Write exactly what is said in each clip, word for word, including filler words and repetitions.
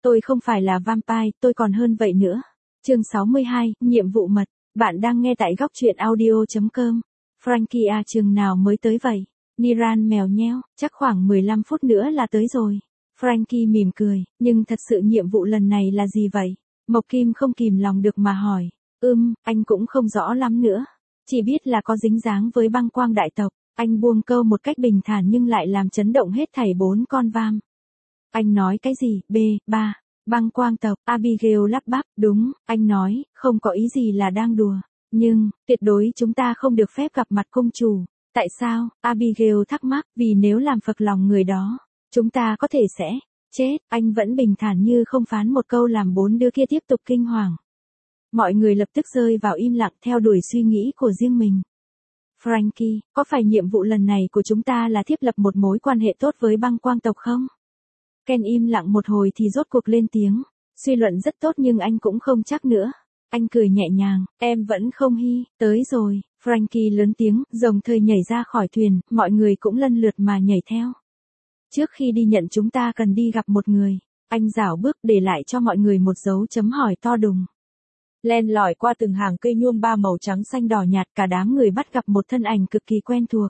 Tôi không phải là vampire, tôi còn hơn vậy nữa. Chương sáu mươi hai, nhiệm vụ mật. Bạn đang nghe tại góc truyện audio chấm com. Frankie à, chừng nào mới tới vậy? Niran mèo nheo, chắc khoảng mười lăm phút nữa là tới rồi. Frankie mỉm cười, nhưng thật sự nhiệm vụ lần này là gì vậy? Mộc Kim không kìm lòng được mà hỏi. Ừm, anh cũng không rõ lắm nữa. Chỉ biết là có dính dáng với băng quang đại tộc. Anh buông câu một cách bình thản nhưng lại làm chấn động hết thảy bốn con vam. Anh nói cái gì? B, ba. Băng quang tộc, Abigail lắp bắp, đúng, anh nói, không có ý gì là đang đùa. Nhưng, tuyệt đối chúng ta không được phép gặp mặt công chủ. Tại sao? Abigail thắc mắc, vì nếu làm phật lòng người đó, chúng ta có thể sẽ chết. Anh vẫn bình thản như không phán một câu làm bốn đứa kia tiếp tục kinh hoàng. Mọi người lập tức rơi vào im lặng theo đuổi suy nghĩ của riêng mình. Frankie, có phải nhiệm vụ lần này của chúng ta là thiết lập một mối quan hệ tốt với băng quang tộc không? Ken im lặng một hồi thì rốt cuộc lên tiếng. Suy luận rất tốt nhưng anh cũng không chắc nữa. Anh cười nhẹ nhàng, em vẫn không hy, tới rồi. Frankie lớn tiếng, rồng thời nhảy ra khỏi thuyền, mọi người cũng lân lượt mà nhảy theo. Trước khi đi nhận chúng ta cần đi gặp một người. Anh rảo bước để lại cho mọi người một dấu chấm hỏi to đùng. Len lỏi qua từng hàng cây nhuôm ba màu trắng xanh đỏ nhạt, cả đám người bắt gặp một thân ảnh cực kỳ quen thuộc.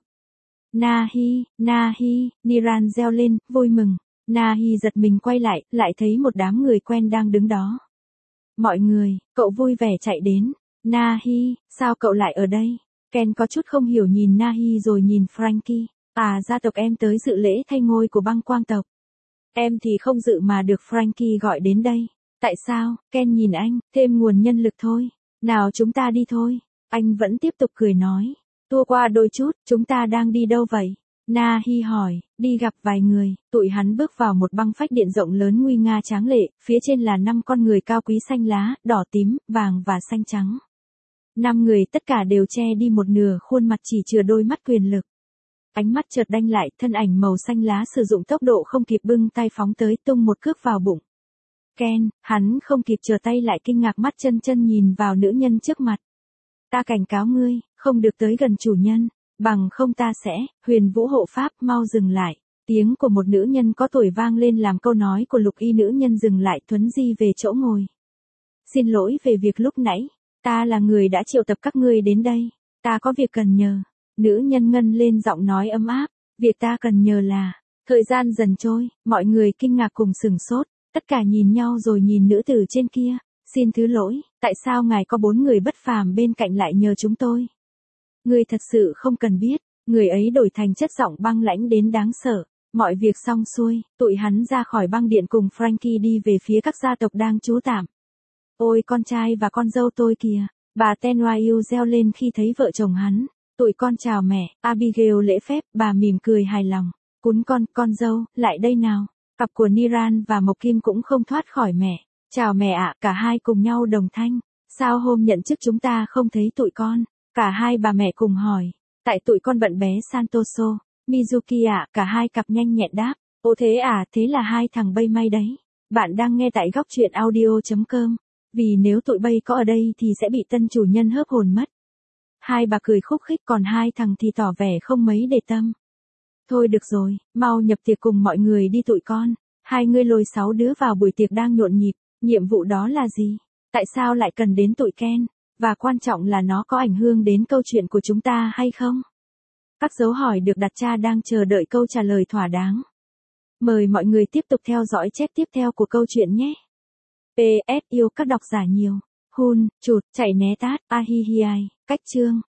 Nahi, Nahi, Niran reo lên, vui mừng. Nahi giật mình quay lại, lại thấy một đám người quen đang đứng đó. Mọi người, cậu vui vẻ chạy đến. Nahi, sao cậu lại ở đây? Ken có chút không hiểu nhìn Nahi rồi nhìn Frankie. À, gia tộc em tới dự lễ thay ngôi của băng quang tộc. Em thì không dự mà được Frankie gọi đến đây. Tại sao? Ken nhìn anh, thêm nguồn nhân lực thôi. Nào chúng ta đi thôi. Anh vẫn tiếp tục cười nói. Tua qua đôi chút, chúng ta đang đi đâu vậy? Nahi hỏi, đi gặp vài người. Tụi hắn bước vào một băng phách điện rộng lớn nguy nga tráng lệ, phía trên là năm con người cao quý xanh lá, đỏ tím, vàng và xanh trắng. Năm người tất cả đều che đi một nửa khuôn mặt, chỉ chừa đôi mắt quyền lực. Ánh mắt chợt đanh lại, thân ảnh màu xanh lá sử dụng tốc độ không kịp bưng tay phóng tới, tung một cước vào bụng. Ken, hắn không kịp trở tay lại kinh ngạc mắt chân chân nhìn vào nữ nhân trước mặt. Ta cảnh cáo ngươi, không được tới gần chủ nhân, bằng không ta sẽ, Huyền Vũ hộ pháp, mau dừng lại. Tiếng của một nữ nhân có tuổi vang lên làm câu nói của lục y nữ nhân dừng lại, thuấn di về chỗ ngồi. Xin lỗi về việc lúc nãy, ta là người đã triệu tập các ngươi đến đây, ta có việc cần nhờ. Nữ nhân ngân lên giọng nói ấm áp, việc ta cần nhờ là, thời gian dần trôi, mọi người kinh ngạc cùng sửng sốt, tất cả nhìn nhau rồi nhìn nữ tử trên kia, xin thứ lỗi, tại sao ngài có bốn người bất phàm bên cạnh lại nhờ chúng tôi? Người thật sự không cần biết, người ấy đổi thành chất giọng băng lãnh đến đáng sợ. Mọi việc xong xuôi, tụi hắn ra khỏi băng điện cùng Frankie đi về phía các gia tộc đang trú tạm. Ôi con trai và con dâu tôi kìa, bà Tenwayu reo lên khi thấy vợ chồng hắn. Tụi con chào mẹ, Abigail lễ phép, bà mỉm cười hài lòng. Cún con, con dâu, lại đây nào. Cặp của Niran và Mộc Kim cũng không thoát khỏi mẹ. Chào mẹ ạ, cả hai cùng nhau đồng thanh. Sao hôm nhận chức chúng ta không thấy tụi con? Cả hai bà mẹ cùng hỏi. Tại tụi con bận bé Santoso. Mizuki ạ, cả hai cặp nhanh nhẹn đáp. Ồ thế à, thế là hai thằng bay may đấy. Bạn đang nghe tại góc truyện audio chấm com. Vì nếu tụi bay có ở đây thì sẽ bị tân chủ nhân hớp hồn mất. Hai bà cười khúc khích, còn hai thằng thì tỏ vẻ không mấy để tâm. Thôi được rồi, mau nhập tiệc cùng mọi người đi tụi con. Hai ngươi lôi sáu đứa vào buổi tiệc đang nhộn nhịp. Nhiệm vụ đó là gì? Tại sao lại cần đến tụi Ken? Và quan trọng là nó có ảnh hưởng đến câu chuyện của chúng ta hay không? Các dấu hỏi được đặt ra đang chờ đợi câu trả lời thỏa đáng. Mời mọi người tiếp tục theo dõi chép tiếp theo của câu chuyện nhé. pê ét yêu các độc giả nhiều. Hun, chụt, chạy né tát, ahihiai, cách chương.